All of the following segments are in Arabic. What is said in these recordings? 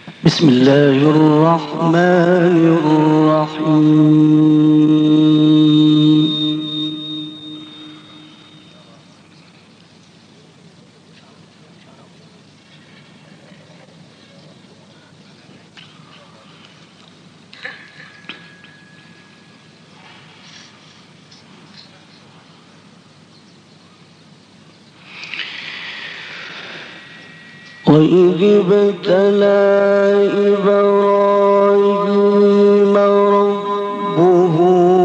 بسم الله الرحمن الرحيم. وإذ ابتلى إبراهيم ربه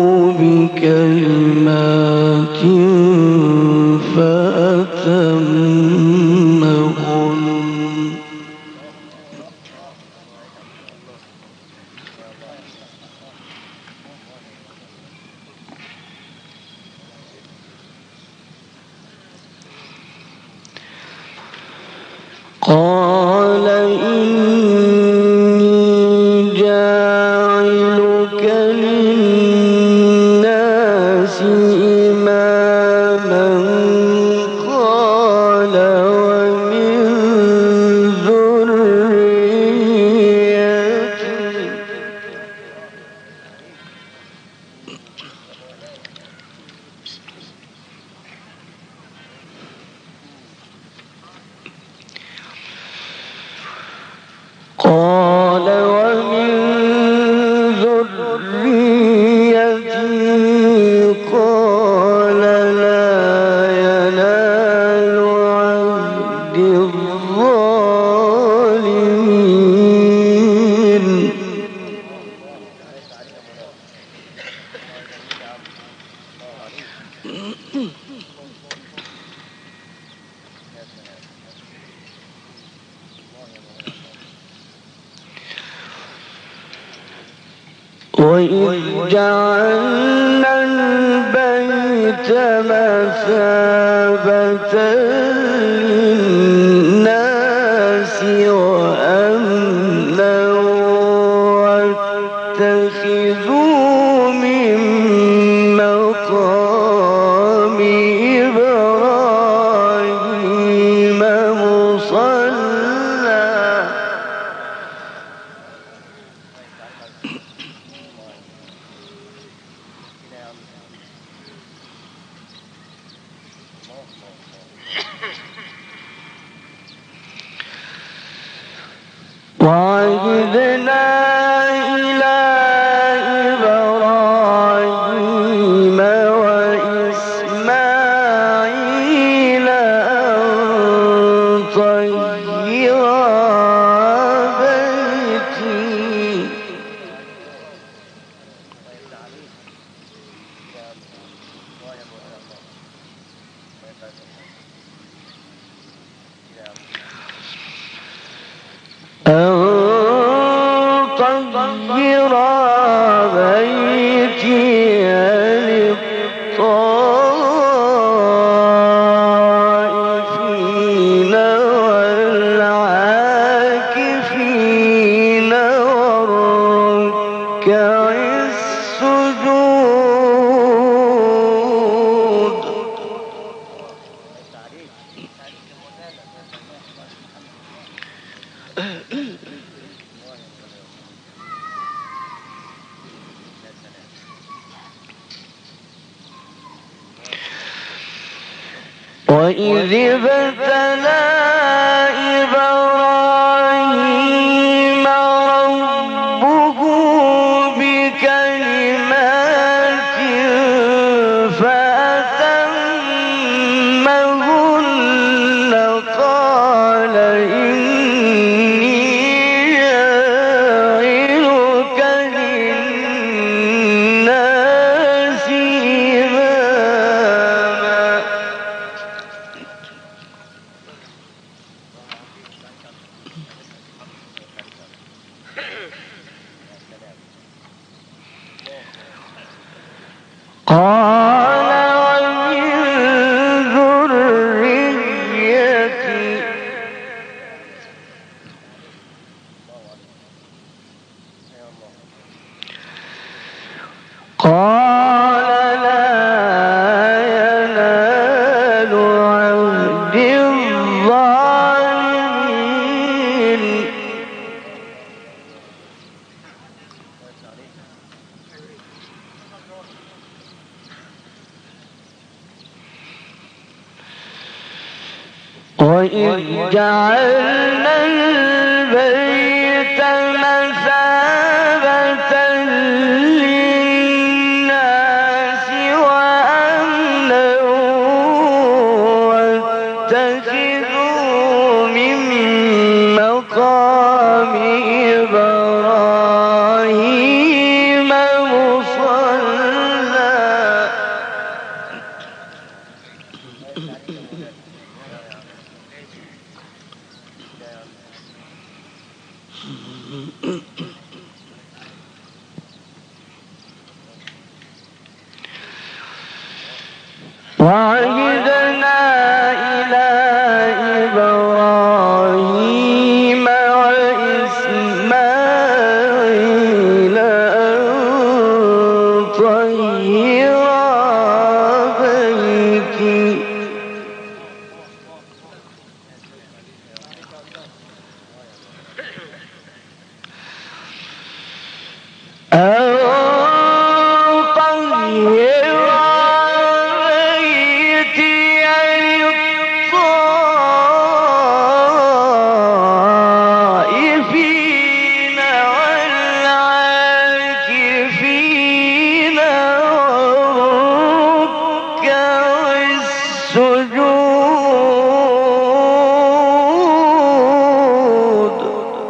بكلمات فأتمهن قال إني جاعلك للناس إماما قال ومن ذريتي قال ومن ذريتي قال لا ينال عهد الظالمين وإذ جعلنا البيت مثابة للناس وأمنا واتخذوا من مقام إبراهيم مصلى وعهدنا إلى إبراهيم وإسماعيل أن طهرا بيتي للطائفين والعاكفين والركع السجود وإذ ابتلى إبراهيم ربه بكلمات فأتمهن قال إني جاعلك للناس إماما قال ومن ذريتي قال لا ينال عهد الظالمين وإذ جعلنا البيت مثابة للناس وأمنا واتخذوا من مقام إبراهيم مصلى. وعهدنا إلى إبراهيم وإسماعيل أن طهرا بيتي للطائفين والعاكفين والركع السجود.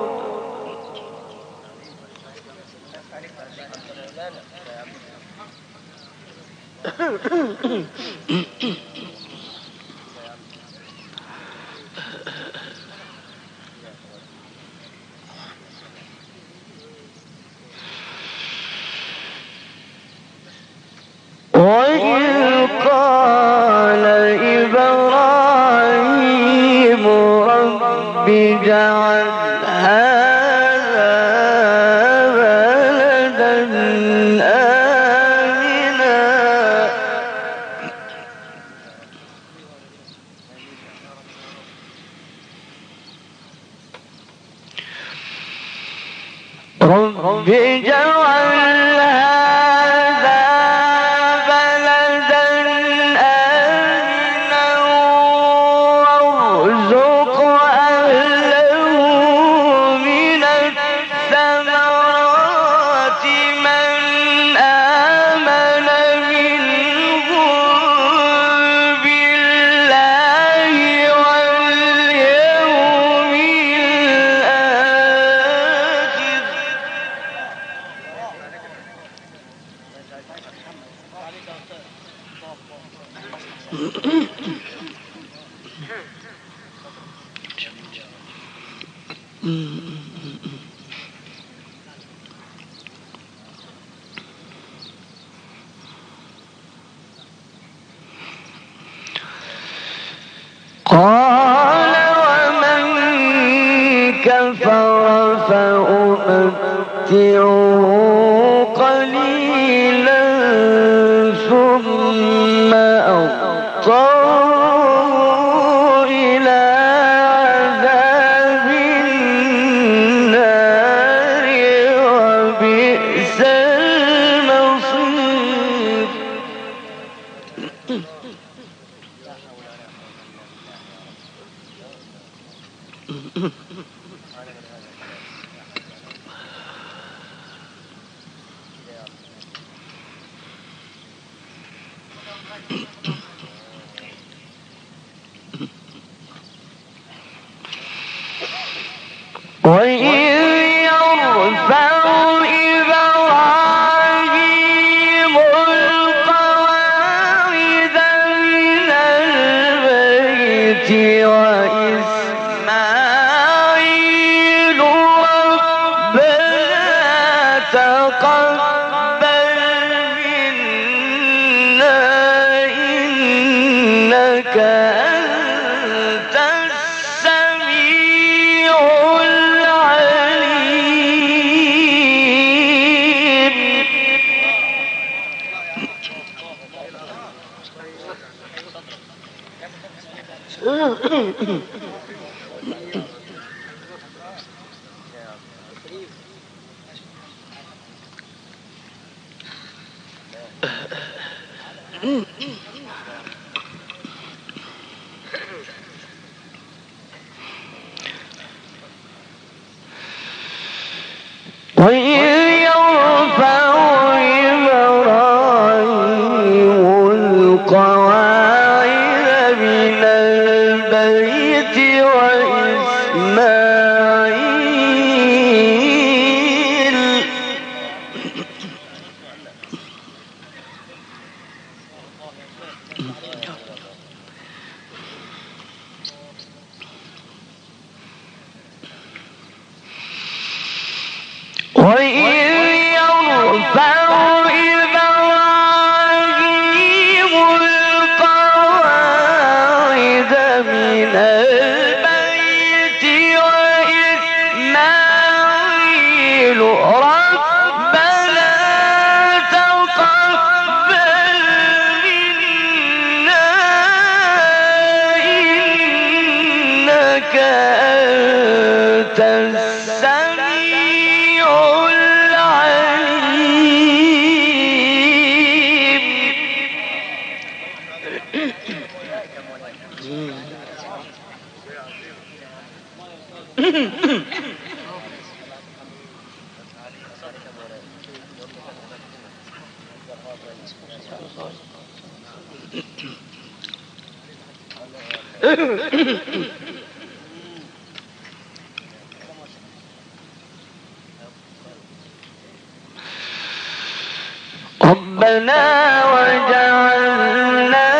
وإذ قال إبراهيم رب اجعل هذا بلدا آمنا رب اجعل هذا بلدا آمنا وارزق أهله من الثمرات من آمن منهم بالله واليوم الآخر. قال ومن كفر فأمتعه قليلا ثم أضطره إلى عذاب النار وبئس المصير. وإذ يرفع إبراهيم القواعد من البيت وإسماعيل ربنا تقبل منا إنك أنت السميع العليم. وإذ يرفع إبراهيم القواعد من البيت وإسماعيل ربنا تقبل منا إنك أنت السميع العليم. ربنا وجعلنا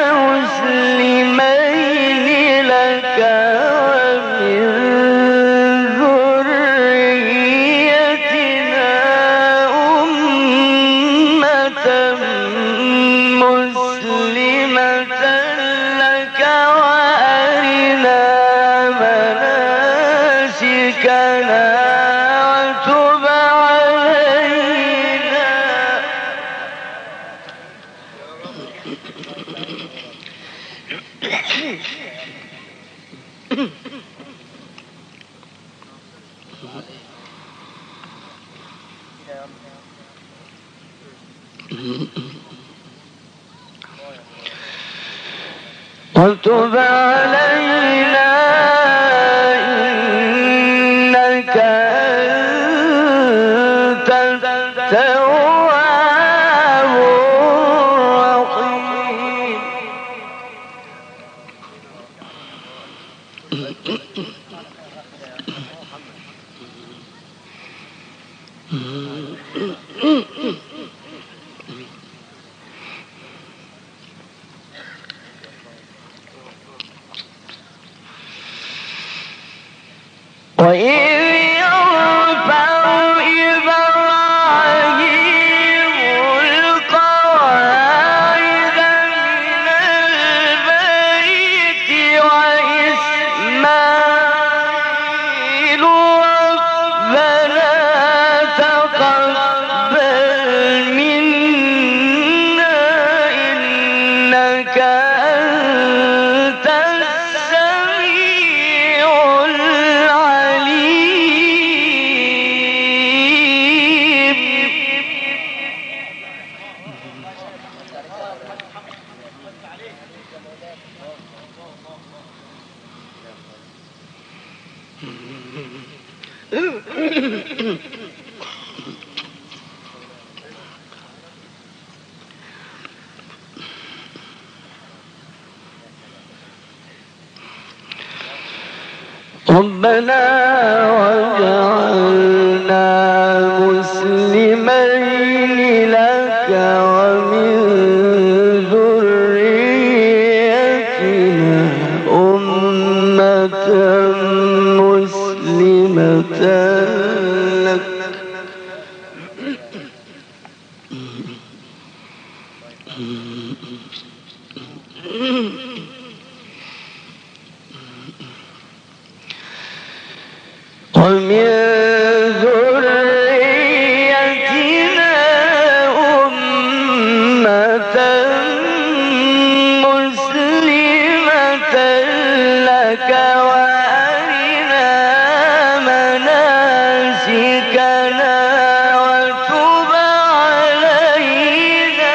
مسلمين لك ومن ذريتنا أمة مسلمة لك وأرنا مناسكنا وتب علينا. وتب علينا إنك أنت التواب الرحيم. وإذ يرفع إبراهيم القواعد من البيت وإسماعيل ربنا تقبل منا إنك أنت السميع العليم. ربنا وجعلنا مسلمين لك ومن ذريتنا أمة مسلمة لك ومن ذريتنا أمة مسلمة لك وأرنا مناسكنا وتب علينا.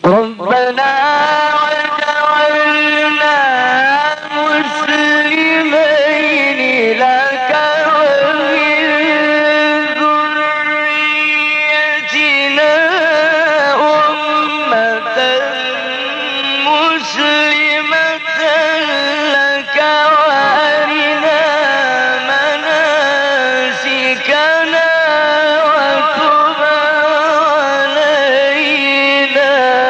ربنا وجعلنا مسلمين لك ومن ذريتنا أمة مسلمة لك وأرنا مناسكنا وتب علينا.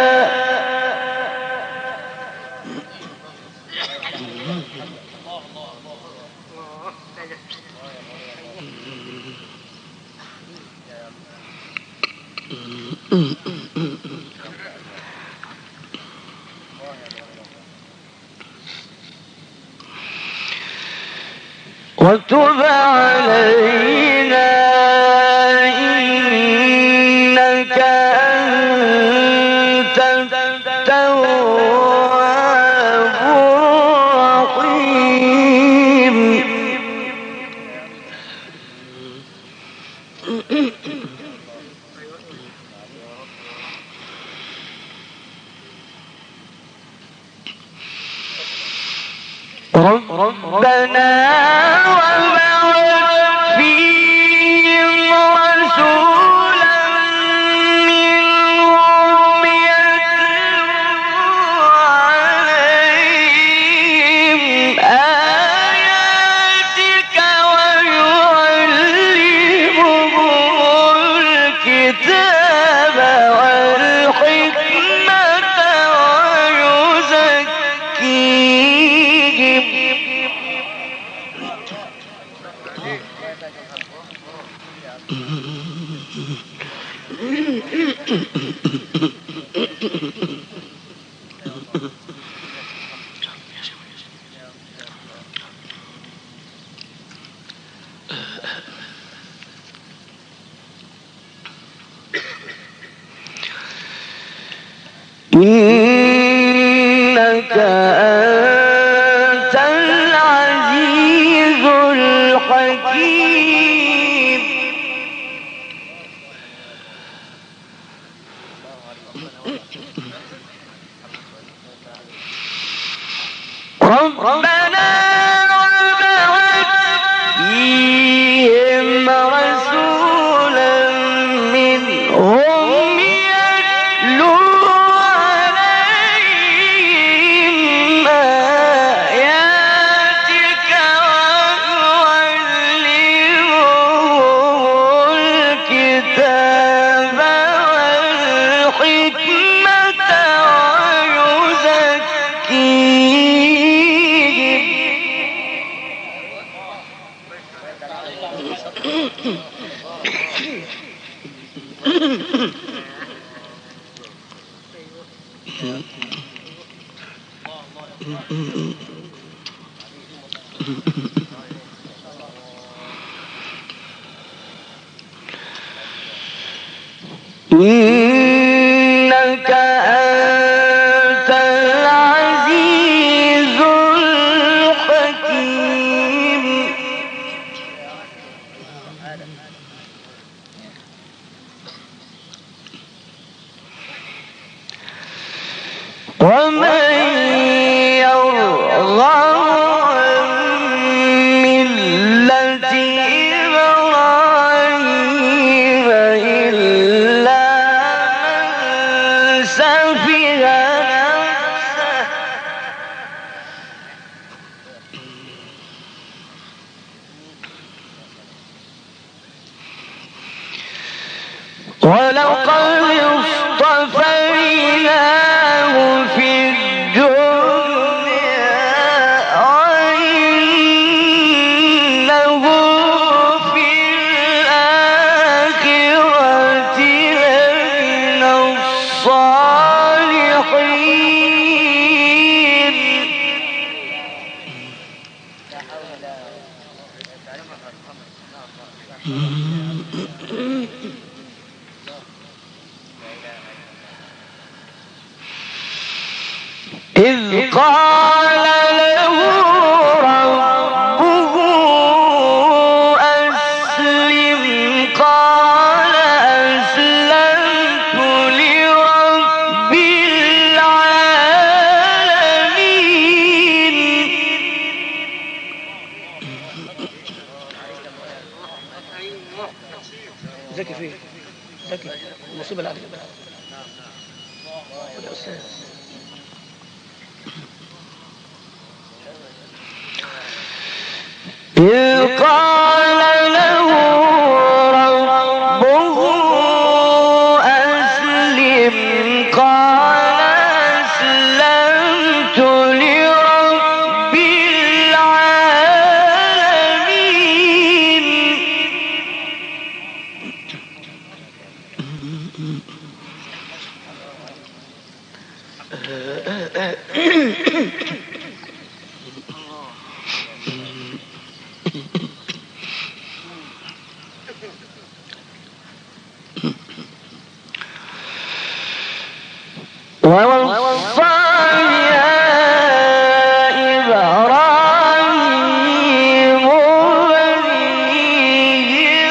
وتب علينا إنك أنت التواب الرحيم. ربنا وبعث فيهم رسولا منهم يتلو عليهم آياتك ويعلمهم الكتاب والحكمة ويزكيهم. إنك أنت العزيز الحكيم. ربنا وابعث فيهم رسولا منهم يتلو عليهم آياتك ويعلمهم الكتاب والحكمة إنك أنت العزيز الحكيم. ومن يرغب عن ملة إبراهيم إلا من سفه نفسه ولقد اصطفيناه في الدنيا وإنه في الآخرة لمن الصالحين. إذ قال له ربه أسلم قال أسلمت لرب زكي المصيبة اللي عليك يا أستاذ. إذ قال له ربه أسلم قال أسلمت لرب العالمين. ووصى بها إبراهيم بنيه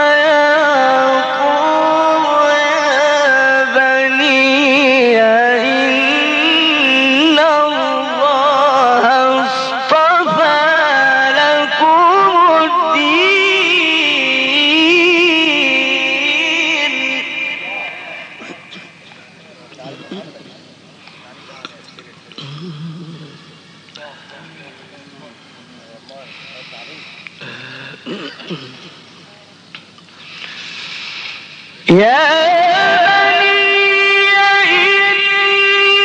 ويعقوب يا بني إن الله اصطفى لكم الدين. يا بني إن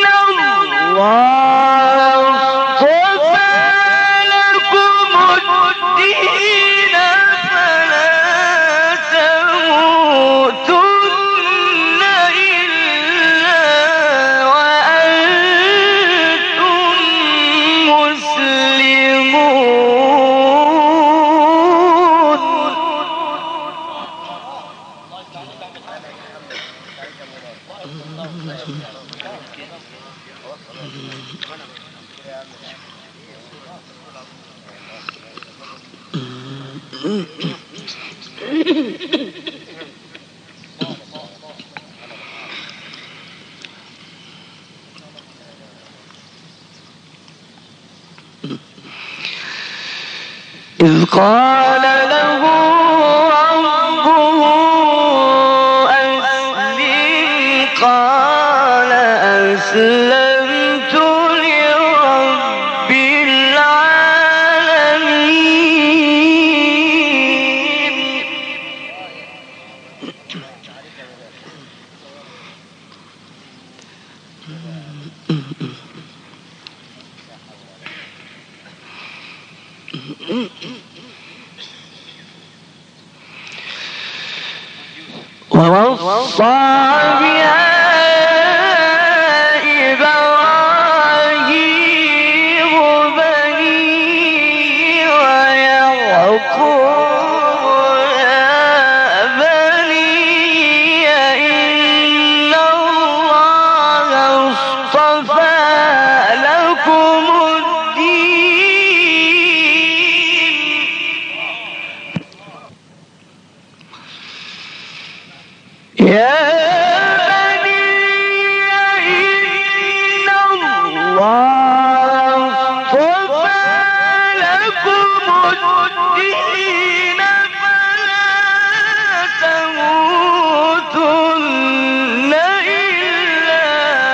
الله اصطفى لكم الدين فلا تموتن إلا وأنتم مسلمون. إذ قال له ربه أسلم قال أسلمت لرب العالمين. ووصى بها إبراهيم بنيه ويعقوب يا بني إن الله اصطفى لكم الدين. يا بني إن الله اصطفى لكم الدين فلا تموتن إلا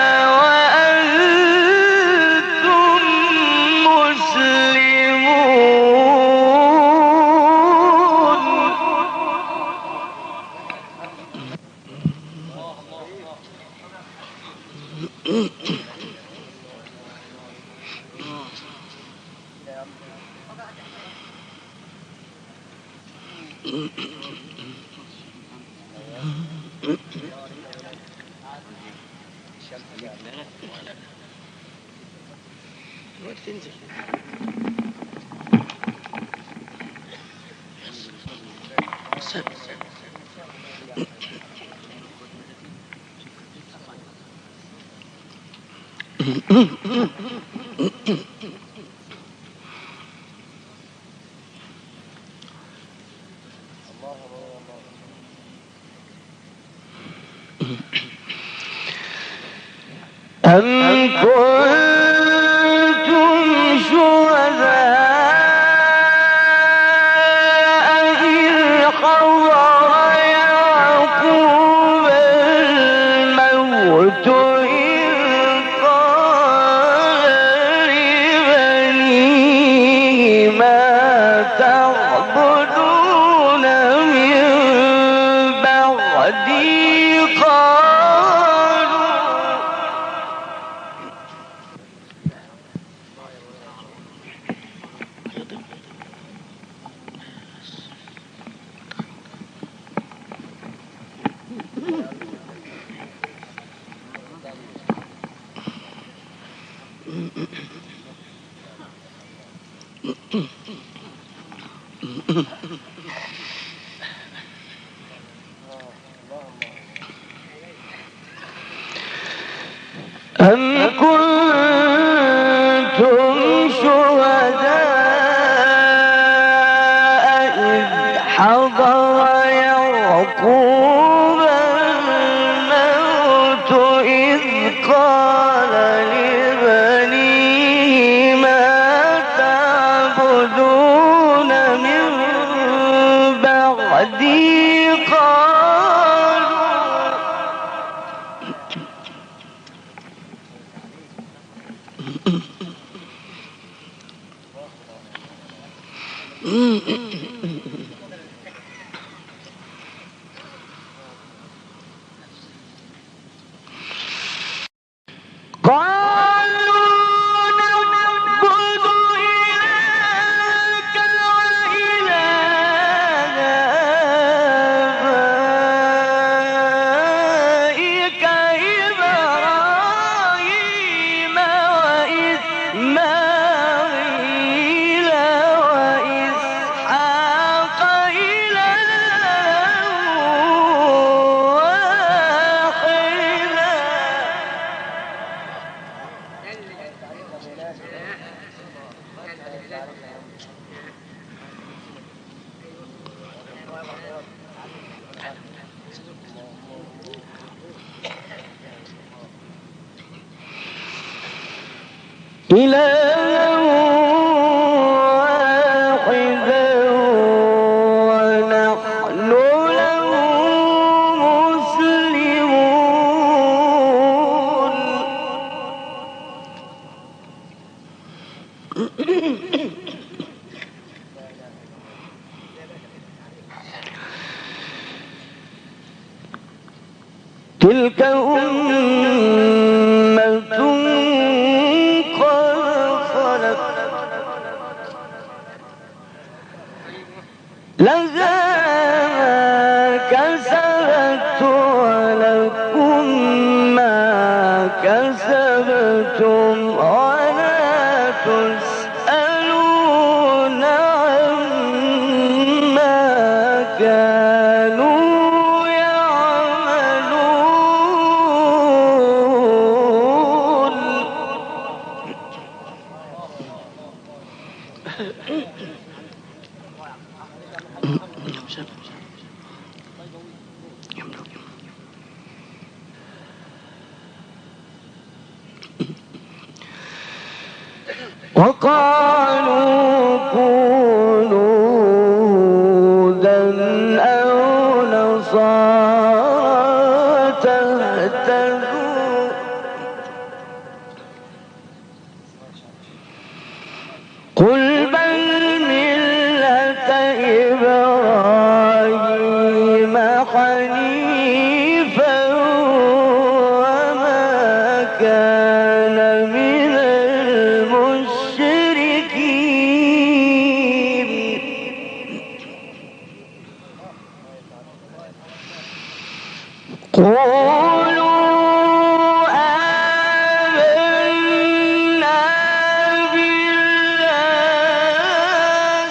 وأنتم مسلمون. أم كنتم شهداء إذ حضر يعقوب إلها واحدا ونحن له مسلمون. تلك أمة قد خلت لها ما كسبت ولكم ما كسبتم ولا تسألون عما كانوا يعملون. وقالوا كونوا هودا أو نصارى تهتدوا. قل بل ملة إبراهيم حنيفا وما كان من المشركين. قولوا آمنا بالله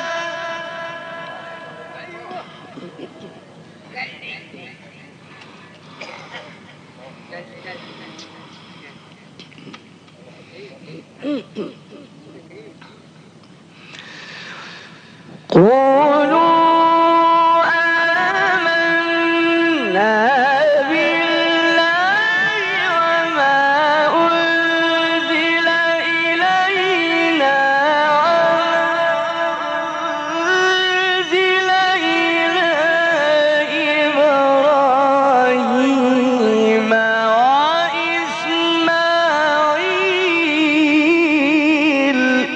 قولوا آمنا بالله وما أنزل إلينا أنزل إلى إبراهيم وإسماعيل.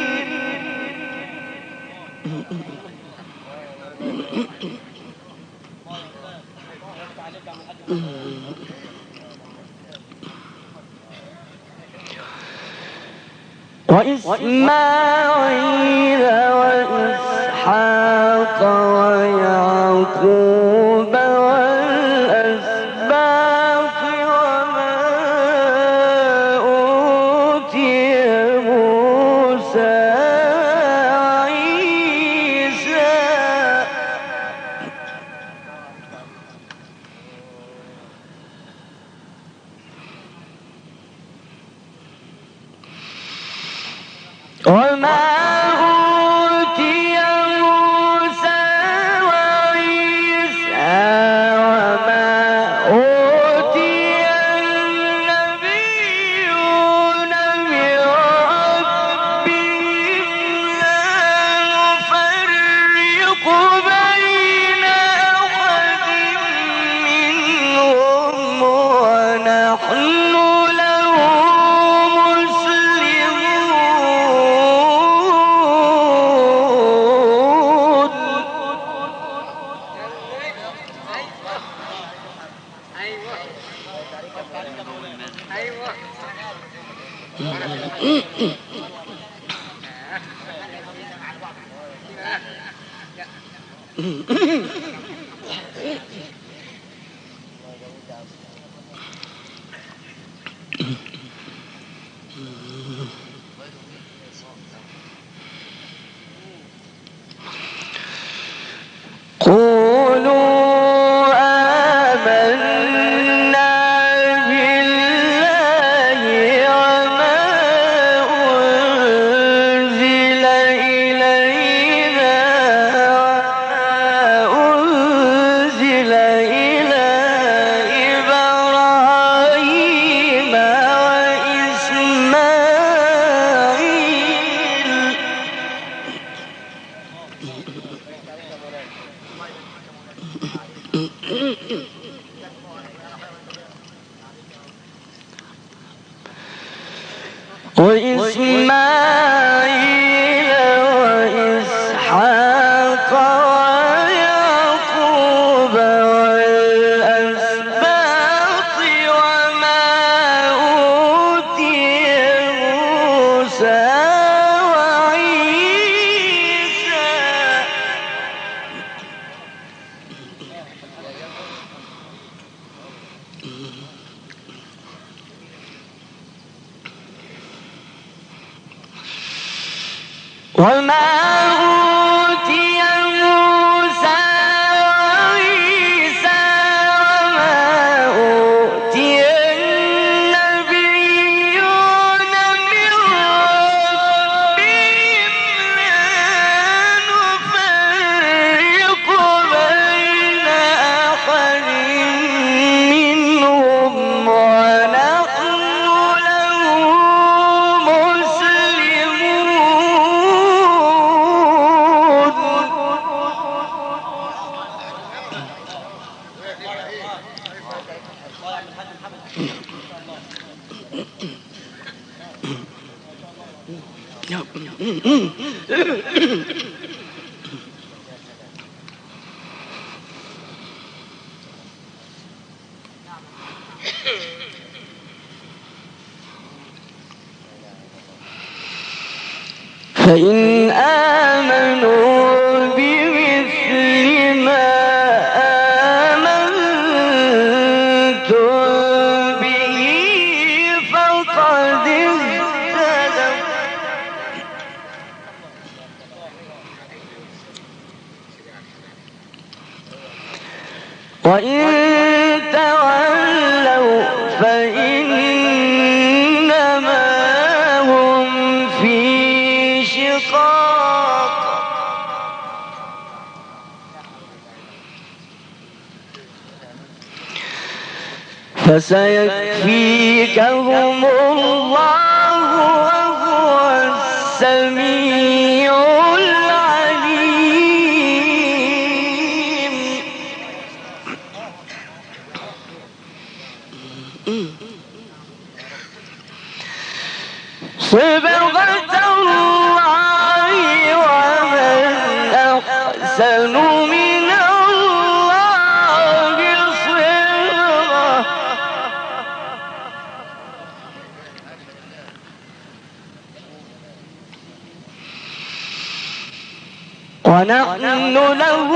وإسماعيل وإسحاق ويعقوب والأسباط وما أوتي موسى وعيسى وما أوتي موسى وعيسى وما أوتي النبيون من ربهم لا نفرق بين أحد منهم ونحن له قولوا آمنا بالله وما أنزل إلينا وما أنزل وإسماعيل وإسحاق ويعقوب والأسباط وما أوتي موسى وعيسى وما أوتي موسى وعيسى وما أوتي النبيون من ربهم لا نفرق بين أحد منهم ونحن له فإن آمنوا بمثل ما آمنتم به فقد اهتدوا وإن تولوا فإنما هم في شقاق فسيكفيكهم الله وهو السميع العليم. صبغة الله ومن أحسن من الله صبغة ونحن له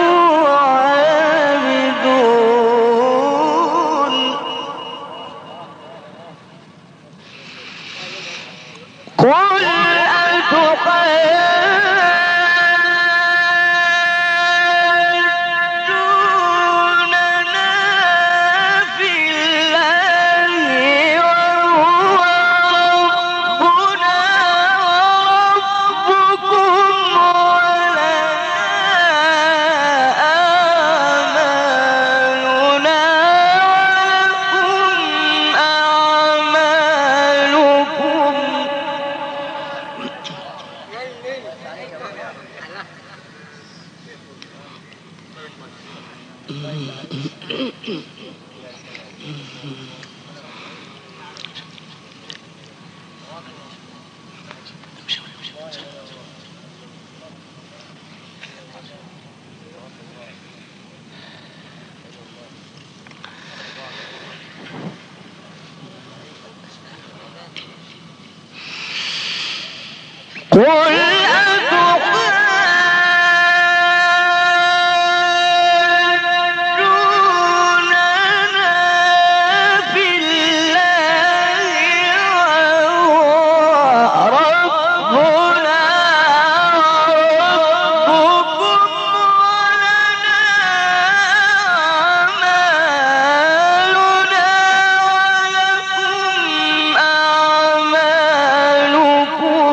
عابدون. قل أتحاجوننا في الله وهو ربنا وربكم ولنا أعمالنا ولكم أعمالكم. قل أتحاجوننا في الله وهو ربنا وربكم ولنا أعمالنا ولكم أعمالكم.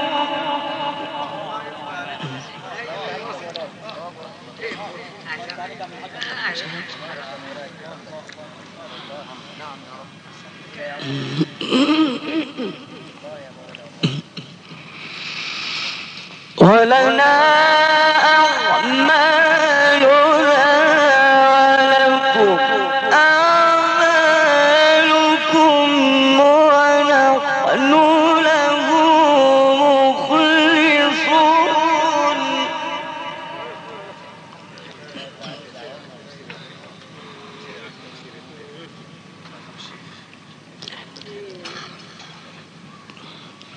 ولنا أعمالنا ولكم أعمالكم ونحن له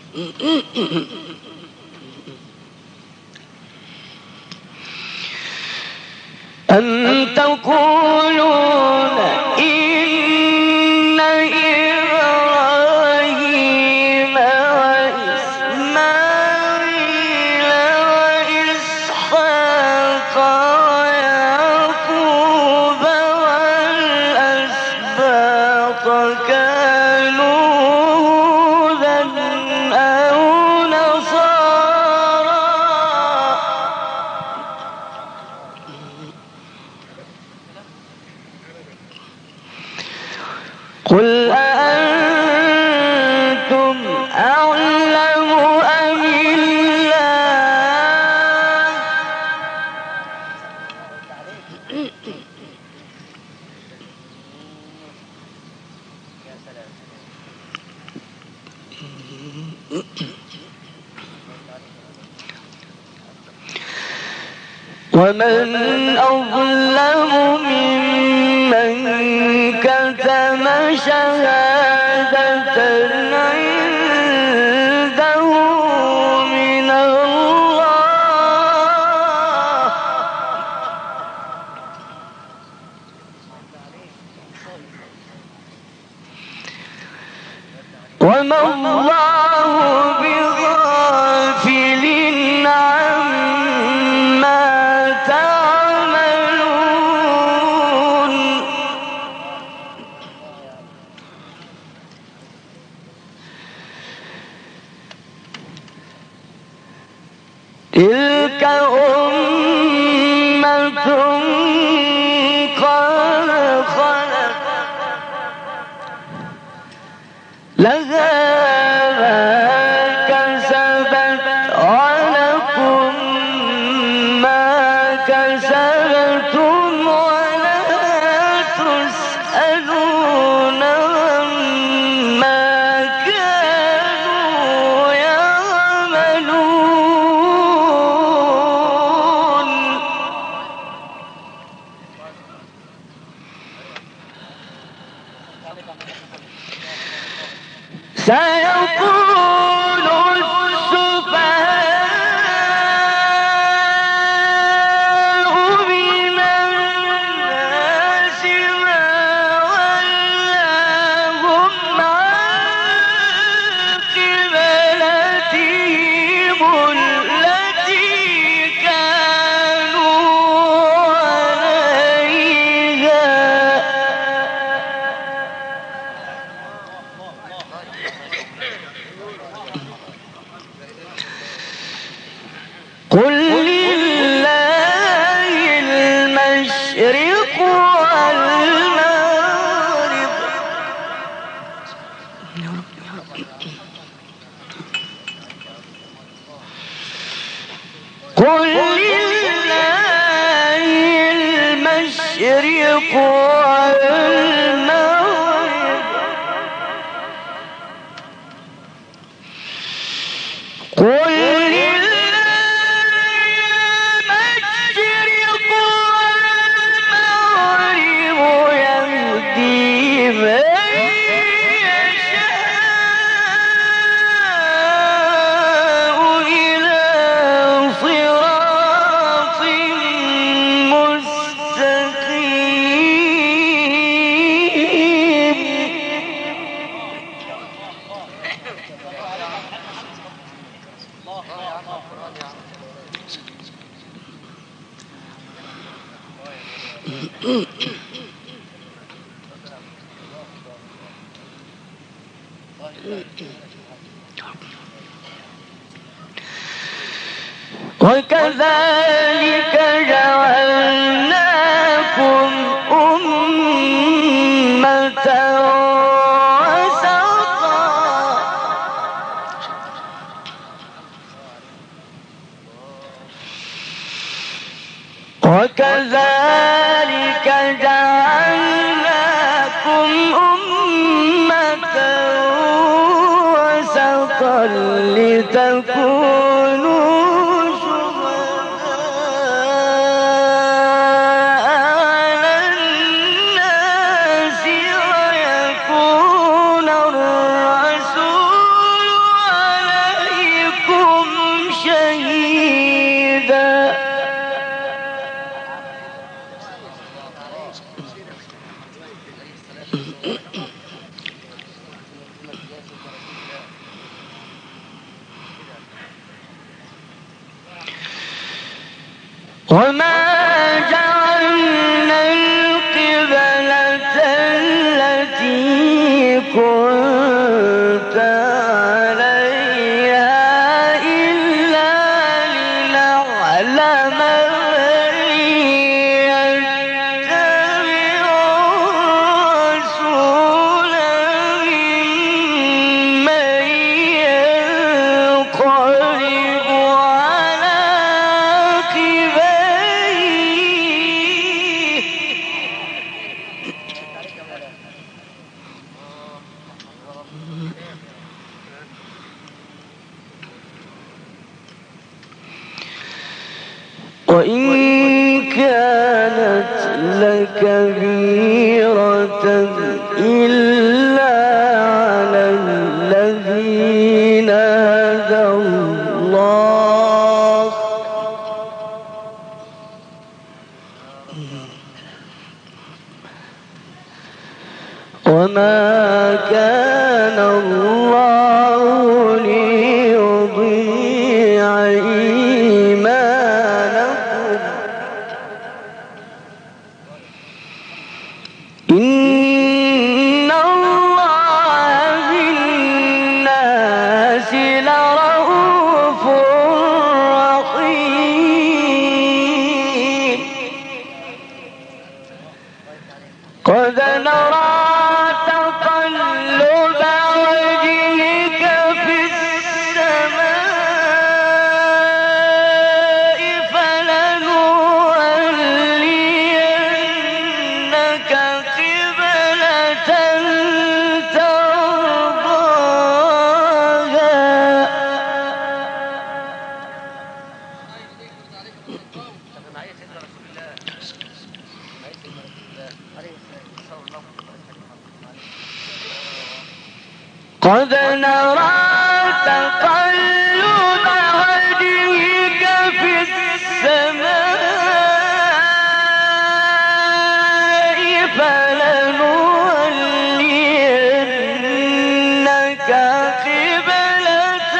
أم تقولون إن إبراهيم وإسماعيل وإسحاق ويعقوب والأسباط كانوا هودا أو نصارى قل أأنتم أعلم أم الله ومن أظلم ممن كتم شهادة عنده من الله وما الله بغافل عما تعملون تلك أمة قد خلت لها ما كسبت ولكم ما كسبتم ولا تسألون عما كانوا يعملون سيقول السفهاء من الناس ما ولاهم عن قبلتهم التي كانوا عليها قل لله المشرق والمغرب قل لله المشرق والمغرب قل وكذلك جعلناكم أمة وسطا وكذلك جعلناكم أمة وسطا لتكونوا شهداء وما جعلنا القبلة التي كنت عليها إلا لنعلم من يتبع الرسول ممن ينقلب على وإن كانت لكبيرة إلا على الذين هدى الله وما كان الله ليضيع إيمانكم إن الله بالناس لرؤوف رحيم قد نرى تقلب وجهك في السماء فلنولينك قبلة ترضاها قد نرى تقلب وجهك في السماء فلنولينك قبلة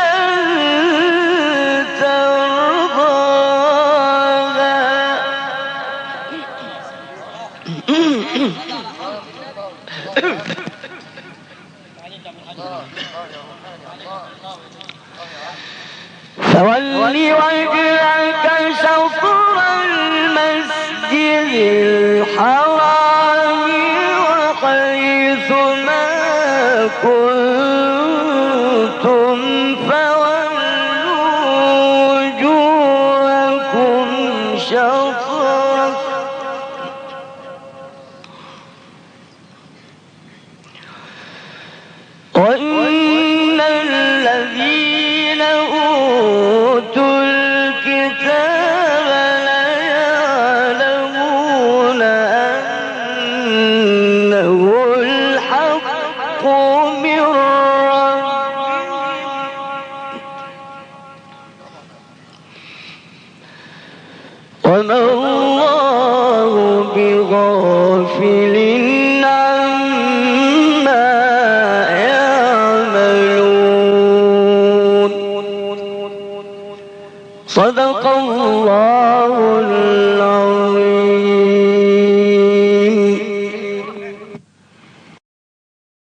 فول وجهك شطر المسجد الحرام وحيث ما كنتم فولوا وجوهكم شطره وإن الذين أوتوا الكتاب ليعلمون أنه الحق من ربهم وما الله بغافل عما يعملون صدق الله العظيم.